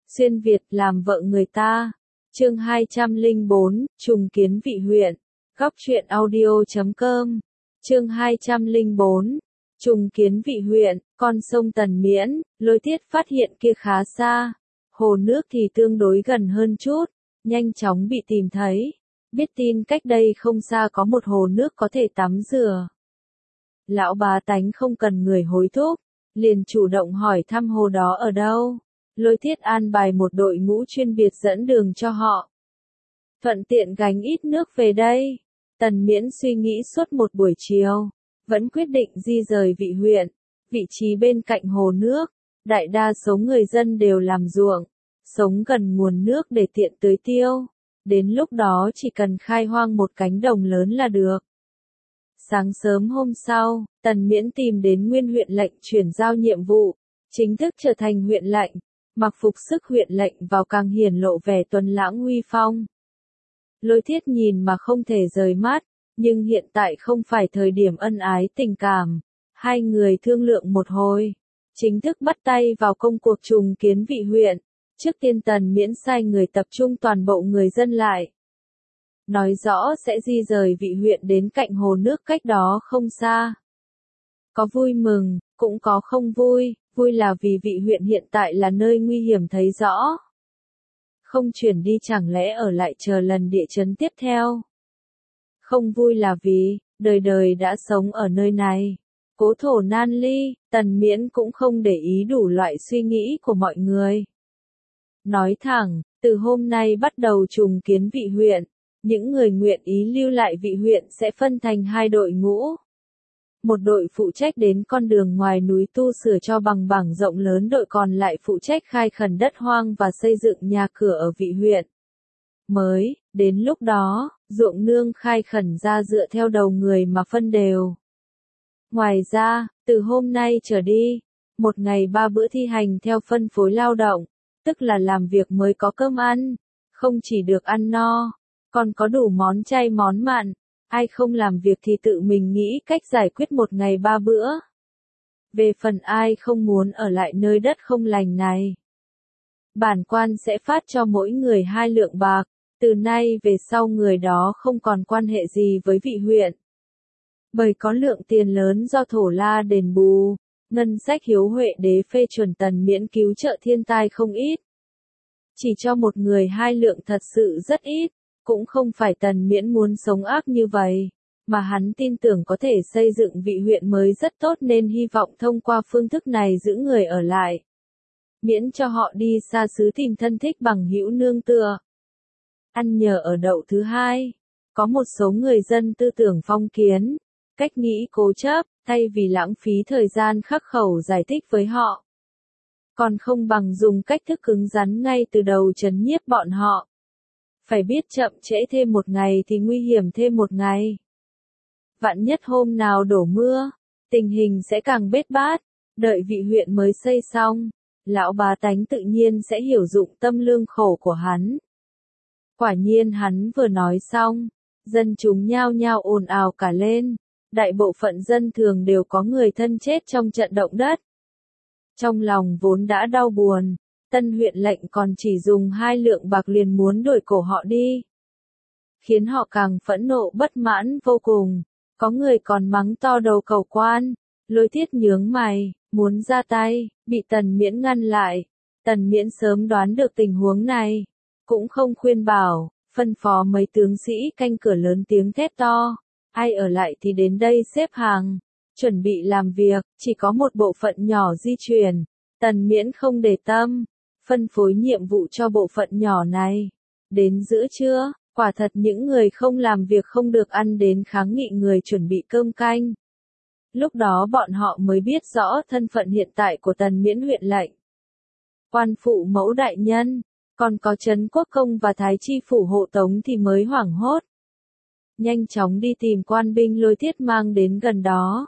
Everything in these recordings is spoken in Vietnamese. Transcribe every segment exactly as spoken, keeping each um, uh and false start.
xuyên Việt làm vợ người ta. Chương hai trăm lẻ bốn, trùng kiến vị huyện. Góc truyện audio chấm com. Chương hai trăm lẻ bốn, trùng kiến vị huyện. Con sông Tần Miễn, Lôi Thiết phát hiện kia khá xa. Hồ nước thì tương đối gần hơn chút, nhanh chóng bị tìm thấy. Biết tin cách đây không xa có một hồ nước có thể tắm rửa. Lão bá tánh không cần người hối thúc, liền chủ động hỏi thăm hồ đó ở đâu. Lôi Thiết an bài một đội ngũ chuyên biệt dẫn đường cho họ. Thuận tiện gánh ít nước về đây. Tần Miễn suy nghĩ suốt một buổi chiều, vẫn quyết định di rời vị huyện, vị trí bên cạnh hồ nước. Đại đa số người dân đều làm ruộng, sống gần nguồn nước để tiện tưới tiêu. Đến lúc đó chỉ cần khai hoang một cánh đồng lớn là được. Sáng sớm hôm sau, Tần Miễn tìm đến nguyên huyện lệnh chuyển giao nhiệm vụ, chính thức trở thành huyện lệnh, mặc phục sức huyện lệnh vào càng hiển lộ vẻ tuấn lãng huy phong. Lôi Thiết nhìn mà không thể rời mắt, nhưng hiện tại không phải thời điểm ân ái tình cảm. Hai người thương lượng một hồi, chính thức bắt tay vào công cuộc trùng kiến vị huyện. Trước tiên Tần Miễn sai người tập trung toàn bộ người dân lại. Nói rõ sẽ di rời vị huyện đến cạnh hồ nước cách đó không xa. Có vui mừng, cũng có không vui. Vui là vì vị huyện hiện tại là nơi nguy hiểm thấy rõ. Không chuyển đi chẳng lẽ ở lại chờ lần địa chấn tiếp theo. Không vui là vì, đời đời đã sống ở nơi này. Cố thổ nan ly, Tần Miễn cũng không để ý đủ loại suy nghĩ của mọi người. Nói thẳng, từ hôm nay bắt đầu trùng kiến vị huyện, những người nguyện ý lưu lại vị huyện sẽ phân thành hai đội ngũ. Một đội phụ trách đến con đường ngoài núi tu sửa cho bằng phẳng rộng lớn, đội còn lại phụ trách khai khẩn đất hoang và xây dựng nhà cửa ở vị huyện mới. Đến lúc đó, ruộng nương khai khẩn ra dựa theo đầu người mà phân đều. Ngoài ra, từ hôm nay trở đi, một ngày ba bữa thi hành theo phân phối lao động, tức là làm việc mới có cơm ăn, không chỉ được ăn no, còn có đủ món chay món mặn. Ai không làm việc thì tự mình nghĩ cách giải quyết một ngày ba bữa. Về phần ai không muốn ở lại nơi đất không lành này, bản quan sẽ phát cho mỗi người hai lượng bạc. Từ nay về sau người đó không còn quan hệ gì với vị huyện. Bởi có lượng tiền lớn do Thổ La đền bù, ngân sách Hiếu Huệ đế phê chuẩn Tần Miễn cứu trợ thiên tai không ít. Chỉ cho một người hai lượng thật sự rất ít. Cũng không phải Tần Miễn muốn sống ác như vậy, mà hắn tin tưởng có thể xây dựng vị huyện mới rất tốt nên hy vọng thông qua phương thức này giữ người ở lại. Miễn cho họ đi xa xứ tìm thân thích bằng hữu nương tựa. Ăn nhờ ở đậu thứ hai, có một số người dân tư tưởng phong kiến, cách nghĩ cố chấp, thay vì lãng phí thời gian khắc khẩu giải thích với họ. Còn không bằng dùng cách thức cứng rắn ngay từ đầu trấn nhiếp bọn họ. Phải biết chậm trễ thêm một ngày thì nguy hiểm thêm một ngày. Vạn nhất hôm nào đổ mưa, tình hình sẽ càng bết bát. Đợi vị huyện mới xây xong, lão bá tánh tự nhiên sẽ hiểu dụng tâm lương khổ của hắn. Quả nhiên hắn vừa nói xong, dân chúng nhao nhao ồn ào cả lên. Đại bộ phận dân thường đều có người thân chết trong trận động đất. Trong lòng vốn đã đau buồn, tân huyện lệnh còn chỉ dùng hai lượng bạc liền muốn đuổi cổ họ đi. Khiến họ càng phẫn nộ bất mãn vô cùng. Có người còn mắng to đầu cầu quan. Lôi Thiết nhướng mày, muốn ra tay, bị Tần Miễn ngăn lại. Tần Miễn sớm đoán được tình huống này, cũng không khuyên bảo, phân phó mấy tướng sĩ canh cửa lớn tiếng thét to. Ai ở lại thì đến đây xếp hàng, chuẩn bị làm việc, chỉ có một bộ phận nhỏ di chuyển. Tần Miễn không để tâm, phân phối nhiệm vụ cho bộ phận nhỏ này. Đến giữa trưa, quả thật những người không làm việc không được ăn đến kháng nghị người chuẩn bị cơm canh. Lúc đó bọn họ mới biết rõ thân phận hiện tại của Tần Miễn huyện lệnh. Quan phụ mẫu đại nhân, còn có Trấn Quốc Công và Thái Chi phủ hộ tống thì mới hoảng hốt. Nhanh chóng đi tìm quan binh Lôi Thiết mang đến gần đó.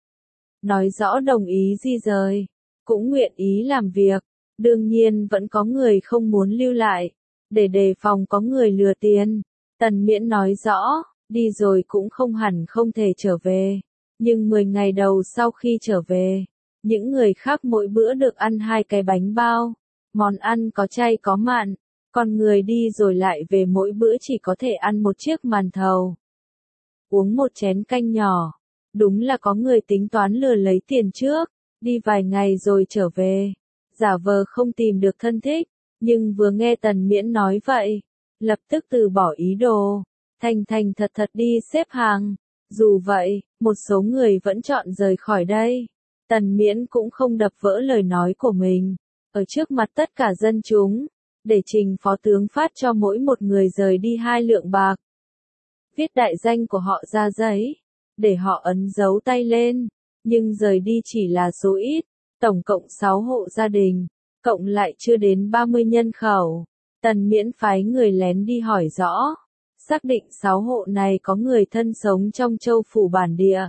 Nói rõ đồng ý di rời, cũng nguyện ý làm việc. Đương nhiên vẫn có người không muốn lưu lại, để đề phòng có người lừa tiền. Tần Miễn nói rõ, đi rồi cũng không hẳn không thể trở về. Nhưng mười ngày đầu sau khi trở về, những người khác mỗi bữa được ăn hai cái bánh bao. Món ăn có chay có mặn, con người đi rồi lại về mỗi bữa chỉ có thể ăn một chiếc màn thầu. Uống một chén canh nhỏ, đúng là có người tính toán lừa lấy tiền trước, đi vài ngày rồi trở về, giả vờ không tìm được thân thích, nhưng vừa nghe Tần Miễn nói vậy, lập tức từ bỏ ý đồ, thành thành thật thật đi xếp hàng. Dù vậy, một số người vẫn chọn rời khỏi đây. Tần Miễn cũng không đập vỡ lời nói của mình, ở trước mặt tất cả dân chúng, để trình phó tướng phát cho mỗi một người rời đi hai lượng bạc. Viết đại danh của họ ra giấy, để họ ấn dấu tay lên, nhưng rời đi chỉ là số ít, tổng cộng sáu hộ gia đình, cộng lại chưa đến ba mươi nhân khẩu. Tần Miễn phái người lén đi hỏi rõ, xác định sáu hộ này có người thân sống trong châu phủ bản địa.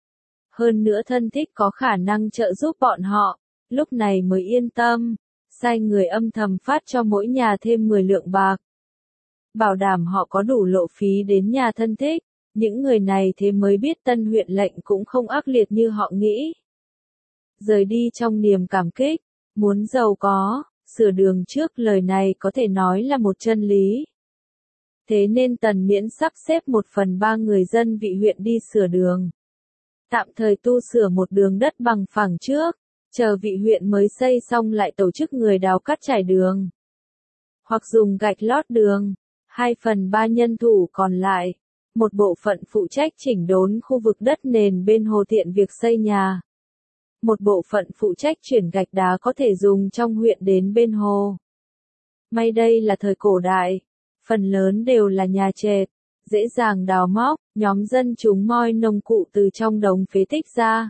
Hơn nữa thân thích có khả năng trợ giúp bọn họ, lúc này mới yên tâm, sai người âm thầm phát cho mỗi nhà thêm mười lượng bạc. Bảo đảm họ có đủ lộ phí đến nhà thân thích, những người này thế mới biết Tân huyện lệnh cũng không ác liệt như họ nghĩ. Rời đi trong niềm cảm kích, muốn giàu có, sửa đường trước lời này có thể nói là một chân lý. Thế nên Tần Miễn sắp xếp một phần ba người dân vị huyện đi sửa đường. Tạm thời tu sửa một đường đất bằng phẳng trước, chờ vị huyện mới xây xong lại tổ chức người đào cát trải đường. Hoặc dùng gạch lót đường, hai phần ba nhân thủ còn lại, một bộ phận phụ trách chỉnh đốn khu vực đất nền bên hồ tiện việc xây nhà. Một bộ phận phụ trách chuyển gạch đá có thể dùng trong huyện đến bên hồ. May đây là thời cổ đại, phần lớn đều là nhà trệt, dễ dàng đào móc, nhóm dân chúng moi nông cụ từ trong đống phế tích ra.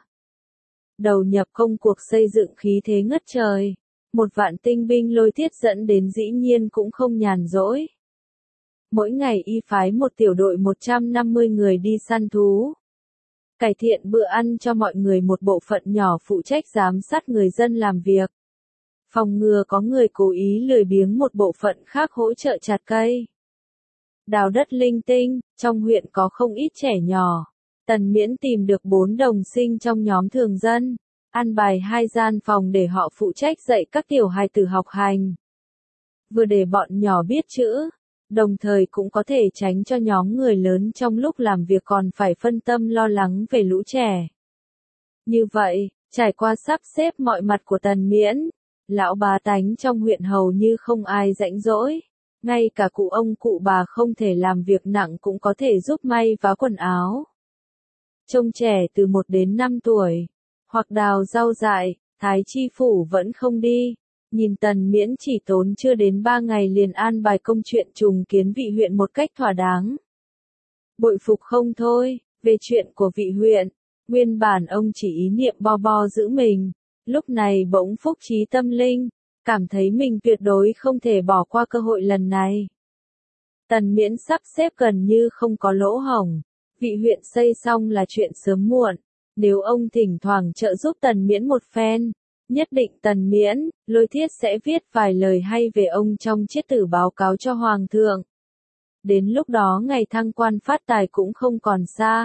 Đầu nhập công cuộc xây dựng khí thế ngất trời, một vạn tinh binh lôi thiết dẫn đến dĩ nhiên cũng không nhàn rỗi. Mỗi ngày y phái một tiểu đội một trăm năm mươi người đi săn thú. Cải thiện bữa ăn cho mọi người một bộ phận nhỏ phụ trách giám sát người dân làm việc. Phòng ngừa có người cố ý lười biếng một bộ phận khác hỗ trợ chặt cây. Đào đất linh tinh, trong huyện có không ít trẻ nhỏ. Tần Miễn tìm được bốn đồng sinh trong nhóm thường dân, an bài hai gian phòng để họ phụ trách dạy các tiểu hài tử học hành. Vừa để bọn nhỏ biết chữ, đồng thời cũng có thể tránh cho nhóm người lớn trong lúc làm việc còn phải phân tâm lo lắng về lũ trẻ. Như vậy, trải qua sắp xếp mọi mặt của Tần Miễn, lão bá tánh trong huyện hầu như không ai rảnh rỗi. Ngay cả cụ ông cụ bà không thể làm việc nặng cũng có thể giúp may vá quần áo. Trông trẻ từ một đến năm tuổi, hoặc đào rau dại, Thái Chi Phủ vẫn không đi. Nhìn Tần Miễn chỉ tốn chưa đến ba ngày liền an bài công chuyện trùng kiến vị huyện một cách thỏa đáng. Bội phục không thôi, về chuyện của vị huyện, nguyên bản ông chỉ ý niệm bo bo giữ mình, lúc này bỗng phúc trí tâm linh, cảm thấy mình tuyệt đối không thể bỏ qua cơ hội lần này. Tần Miễn sắp xếp gần như không có lỗ hổng, vị huyện xây xong là chuyện sớm muộn, nếu ông thỉnh thoảng trợ giúp Tần Miễn một phen, nhất định Tần Miễn, Lôi Thiết sẽ viết vài lời hay về ông trong chiết tử báo cáo cho Hoàng thượng. Đến lúc đó ngày thăng quan phát tài cũng không còn xa.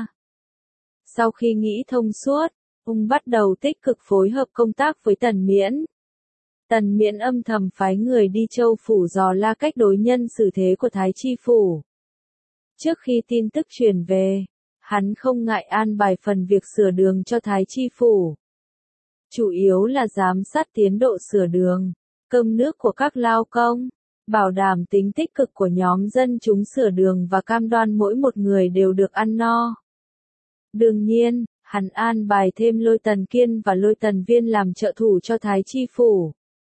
Sau khi nghĩ thông suốt, ông bắt đầu tích cực phối hợp công tác với Tần Miễn. Tần Miễn âm thầm phái người đi châu phủ dò la cách đối nhân xử thế của Thái Chi Phủ. Trước khi tin tức truyền về, hắn không ngại an bài phần việc sửa đường cho Thái Chi Phủ. Chủ yếu là giám sát tiến độ sửa đường, cơm nước của các lao công, bảo đảm tính tích cực của nhóm dân chúng sửa đường và cam đoan mỗi một người đều được ăn no. Đương nhiên, hắn an bài thêm Lôi Tần Kiên và Lôi Tần Viên làm trợ thủ cho Thái Chi Phủ.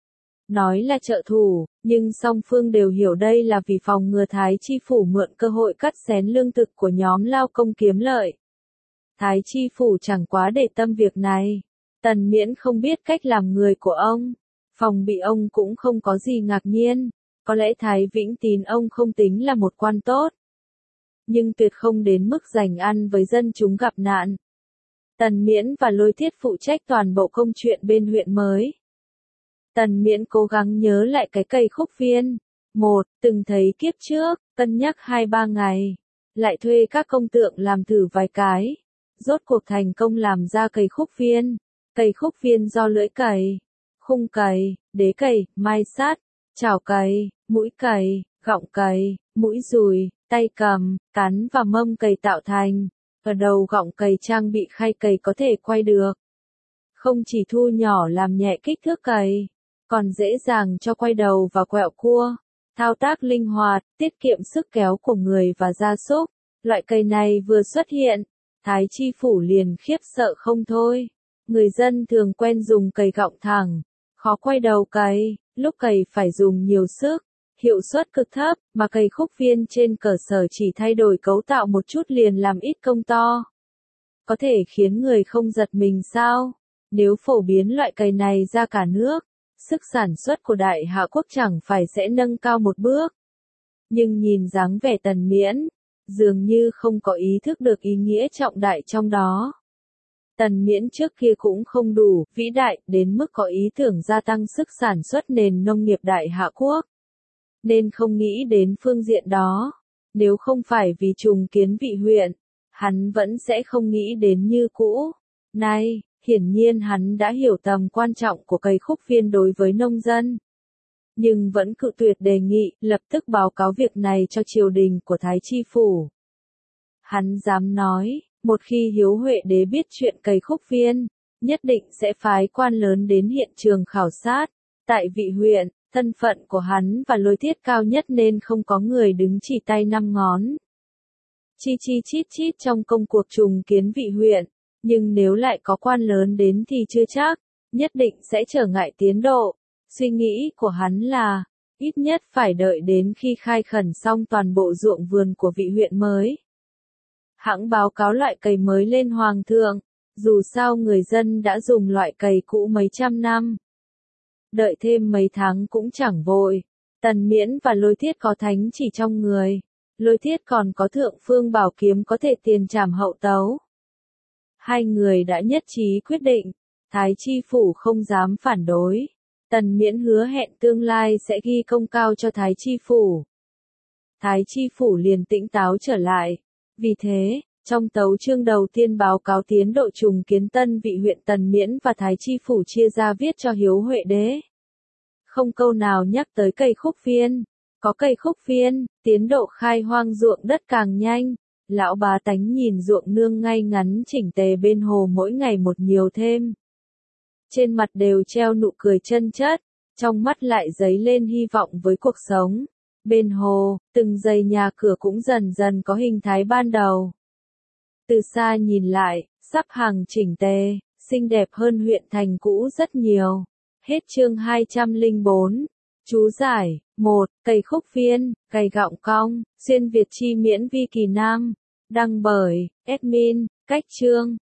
Nói là trợ thủ, nhưng song phương đều hiểu đây là vì phòng ngừa Thái Chi Phủ mượn cơ hội cắt xén lương thực của nhóm lao công kiếm lợi. Thái Chi Phủ chẳng quá để tâm việc này. Tần Miễn không biết cách làm người của ông, phòng bị ông cũng không có gì ngạc nhiên, có lẽ Thái Vĩnh Tín ông không tính là một quan tốt. Nhưng tuyệt không đến mức giành ăn với dân chúng gặp nạn. Tần Miễn và Lôi Thiết phụ trách toàn bộ công chuyện bên huyện mới. Tần Miễn cố gắng nhớ lại cái cây khúc viên. Một, từng thấy kiếp trước, cân nhắc hai ba ngày. Lại thuê các công tượng làm thử vài cái. Rốt cuộc thành công làm ra cây khúc viên. Cây khúc viên do lưỡi cày. khung cày, đế cày, mai sát, chảo cày, mũi cày, gọng cày, mũi dùi, tay cầm, cán và mâm cày tạo thành. Ở đầu gọng cày trang bị khay cày có thể quay được. Không chỉ thu nhỏ làm nhẹ kích thước cày, còn dễ dàng cho quay đầu và quẹo cua. Thao tác linh hoạt, tiết kiệm sức kéo của người và gia súc. Loại cày này vừa xuất hiện, Thái Chi Phủ liền khiếp sợ không thôi. Người dân thường quen dùng cày gọng thẳng, khó quay đầu cày, lúc cày phải dùng nhiều sức, hiệu suất cực thấp, mà cày khúc viên trên cơ sở chỉ thay đổi cấu tạo một chút liền làm ít công to. Có thể khiến người không giật mình sao? Nếu phổ biến loại cày này ra cả nước, sức sản xuất của Đại Hạ Quốc chẳng phải sẽ nâng cao một bước. Nhưng nhìn dáng vẻ Tần Miễn, dường như không có ý thức được ý nghĩa trọng đại trong đó. Tần Miễn trước kia cũng không đủ vĩ đại đến mức có ý tưởng gia tăng sức sản xuất nền nông nghiệp Đại Hạ Quốc, nên không nghĩ đến phương diện đó. Nếu không phải vì trùng kiến vị huyện, hắn vẫn sẽ không nghĩ đến như cũ. Nay, hiển nhiên hắn đã hiểu tầm quan trọng của cày khúc viên đối với nông dân, nhưng vẫn cự tuyệt đề nghị lập tức báo cáo việc này cho triều đình của Thái Chi Phủ. Hắn dám nói, một khi Hiếu Huệ Đế biết chuyện cày khúc viên, nhất định sẽ phái quan lớn đến hiện trường khảo sát. Tại vị huyện, thân phận của hắn và Lôi Thiết cao nhất nên không có người đứng chỉ tay năm ngón. Chi chi chít chít trong công cuộc trùng kiến vị huyện, nhưng nếu lại có quan lớn đến thì chưa chắc, nhất định sẽ trở ngại tiến độ. Suy nghĩ của hắn là, ít nhất phải đợi đến khi khai khẩn xong toàn bộ ruộng vườn của vị huyện mới. Hãng báo cáo loại cày mới lên Hoàng thượng, dù sao người dân đã dùng loại cày cũ mấy trăm năm. Đợi thêm mấy tháng cũng chẳng vội. Tần Miễn và Lôi Thiết có thánh chỉ trong người. Lôi Thiết còn có thượng phương bảo kiếm có thể tiền trảm hậu tấu. Hai người đã nhất trí quyết định, Thái Chi Phủ không dám phản đối. Tần Miễn hứa hẹn tương lai sẽ ghi công cao cho Thái Chi Phủ. Thái Chi Phủ liền tĩnh táo trở lại. Vì thế, trong tấu chương đầu tiên báo cáo tiến độ trùng kiến tân vị huyện Tần Miễn và Thái Chi Phủ chia ra viết cho Hiếu Huệ Đế. Không câu nào nhắc tới cày khúc viên. Có cày khúc viên, tiến độ khai hoang ruộng đất càng nhanh. Lão bá tánh nhìn ruộng nương ngay ngắn chỉnh tề bên hồ mỗi ngày một nhiều thêm. Trên mặt đều treo nụ cười chân chất, trong mắt lại dấy lên hy vọng với cuộc sống. Bên hồ, từng dãy nhà cửa cũng dần dần có hình thái ban đầu. Từ xa nhìn lại, sắp hàng chỉnh tề, xinh đẹp hơn huyện thành cũ rất nhiều. Hết chương hai trăm lẻ bốn. Chú giải, một. Cày khúc viên, cày gọng cong, xuyên Việt chi miễn vi kỳ nam. Đăng bởi, admin, cách chương.